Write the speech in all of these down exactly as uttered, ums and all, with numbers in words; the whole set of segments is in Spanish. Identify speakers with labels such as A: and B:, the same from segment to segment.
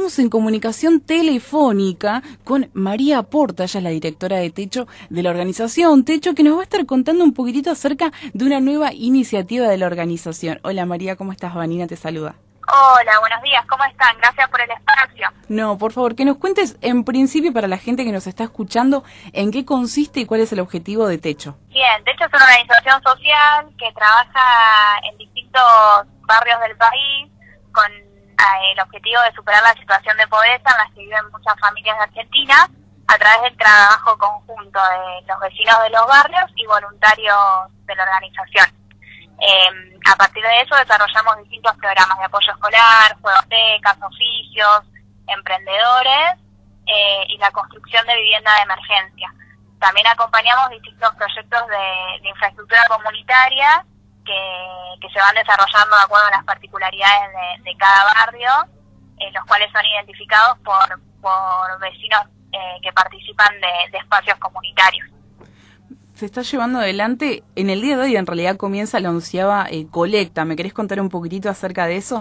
A: estamos en comunicación telefónica con María Porta, ella es la directora de Techo de la organización Techo, que nos va a estar contando un poquitito acerca de una nueva iniciativa de la organización. Hola María, ¿cómo estás? Vanina te saluda.
B: Hola, buenos días, ¿cómo están? Gracias por el espacio.
A: No, por favor, que nos cuentes en principio para la gente que nos está escuchando en qué consiste y cuál es el objetivo de Techo.
B: Bien, Techo es una organización social que trabaja en distintos barrios del país con eh, el objetivo de superar la situación de pobreza en la que viven muchas familias de Argentina a través del trabajo conjunto de los vecinos de los barrios y voluntarios de la organización. Eh, a partir de eso desarrollamos distintos programas de apoyo escolar, juegotecas, oficios, emprendedores eh, y la construcción de vivienda de emergencia. También acompañamos distintos proyectos de, de infraestructura comunitaria que, que se van desarrollando de acuerdo a las particularidades de, de cada barrio, eh, los cuales son identificados por, por vecinos eh, que participan de, de espacios comunitarios.
A: Se está llevando adelante, en el día de hoy en realidad comienza la onceava eh, colecta. ¿Me querés contar un poquitito acerca de eso?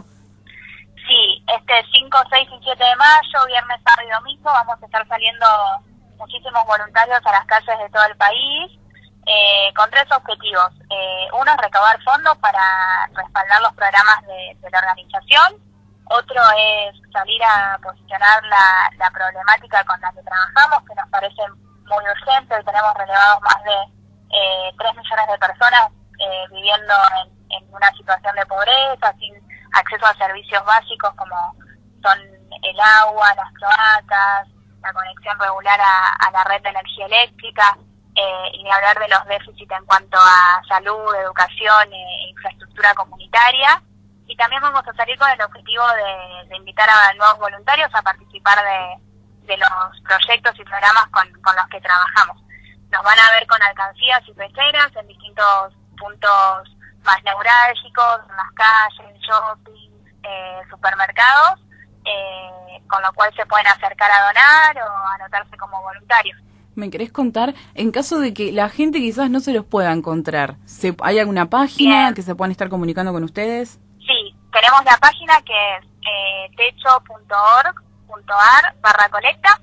B: Sí, este cinco, seis y siete de mayo, viernes, sábado y domingo, vamos a estar saliendo muchísimos voluntarios a las calles de todo el país eh, con tres objetivos. Eh, uno es recaudar fondos para respaldar los programas de, de la organización. Otro es salir a posicionar la, la problemática con la que trabajamos, que nos parece muy urgente. Hoy tenemos relevados más de eh, tres millones de personas eh, viviendo en, en una situación de pobreza, sin acceso a servicios básicos como son el agua, las cloacas, la conexión regular a, a la red de energía eléctrica, eh, y ni hablar de los déficits en cuanto a salud, educación e infraestructura comunitaria. Y también vamos a salir con el objetivo de, de invitar a nuevos voluntarios a participar de de los proyectos y programas con, con los que trabajamos. Nos van a ver con alcancías y peceras en distintos puntos más neurálgicos, en las calles, shopping, eh, supermercados, eh, con lo cual se pueden acercar a donar o anotarse como voluntarios.
A: ¿Me querés contar, en caso de que la gente quizás no se los pueda encontrar, ¿se, ¿hay alguna página Bien. que se puedan estar comunicando con ustedes?
B: Sí, tenemos la página que es eh, techo punto org punto ar barra colecta.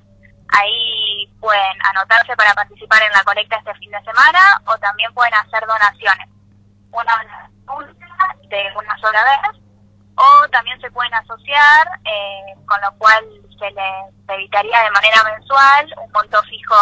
B: Ahí pueden anotarse para participar en la colecta este fin de semana o también pueden hacer donaciones, una de una sola vez, o también se pueden asociar, eh, con lo cual se les evitaría de manera mensual un monto fijo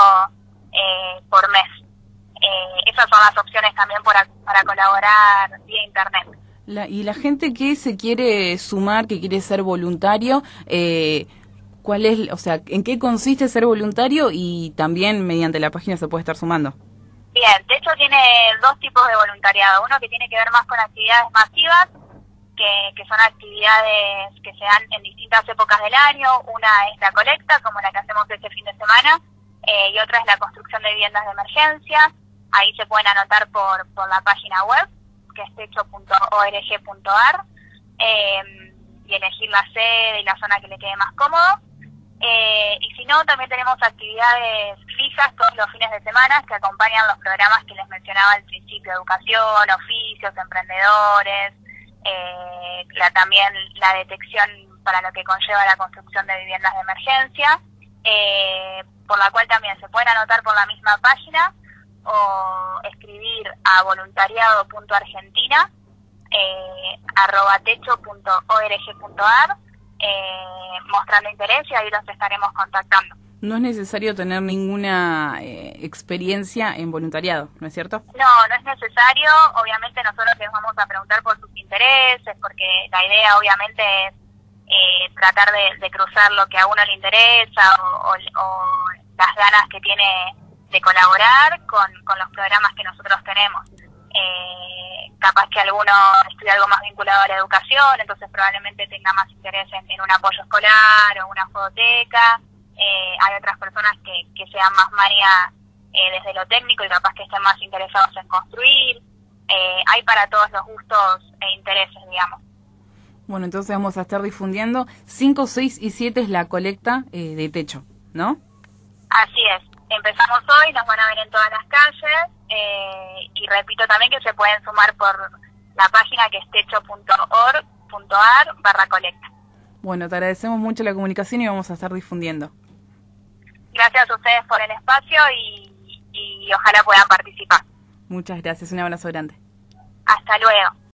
B: eh, por mes. Eh, esas son las opciones también para, para colaborar vía internet.
A: La, y la gente que se quiere sumar, que quiere ser voluntario, eh, ¿cuál es, o sea, en qué consiste ser voluntario y también mediante la página se puede estar sumando?
B: Bien, de hecho tiene dos tipos de voluntariado. Uno que tiene que ver más con actividades masivas, que, que son actividades que se dan en distintas épocas del año. Una es la colecta, como la que hacemos este fin de semana, eh, y otra es la construcción de viviendas de emergencia. Ahí se pueden anotar por, por la página web, que es techo punto org punto ar, eh, y elegir la sede y la zona que le quede más cómodo. Eh, y si no, también tenemos actividades fijas todos los fines de semana que acompañan los programas que les mencionaba al principio: educación, oficios, emprendedores, eh, la, también la detección para lo que conlleva la construcción de viviendas de emergencia, eh, por la cual también se pueden anotar por la misma página o escribir a voluntariado punto argentina eh, arroba techo punto org punto ar eh, mostrando interés, y ahí los estaremos contactando.
A: No es necesario tener ninguna eh, experiencia en voluntariado, ¿no es cierto?
B: No, no es necesario. Obviamente nosotros les vamos a preguntar por sus intereses, porque la idea obviamente es eh, tratar de, de cruzar lo que a uno le interesa o, o, o las ganas que tiene de colaborar con, con los programas que nosotros tenemos. Eh, capaz que alguno estudia algo más vinculado a la educación, entonces probablemente tenga más interés en, en un apoyo escolar o una fototeca. Eh, hay otras personas que, que sean más maría eh, desde lo técnico y capaz que estén más interesados en construir. Eh, hay para todos los gustos e intereses, digamos.
A: Bueno, entonces vamos a estar difundiendo. cinco, seis y siete es la colecta eh, de Techo, ¿no?
B: Así es. Empezamos hoy, nos van a ver en todas las calles, eh, y repito también que se pueden sumar por la página que es techo punto org punto ar barra colecta.
A: Bueno, te agradecemos mucho la comunicación y vamos a estar difundiendo.
B: Gracias a ustedes por el espacio y, y ojalá puedan participar.
A: Muchas gracias, un abrazo grande.
B: Hasta luego.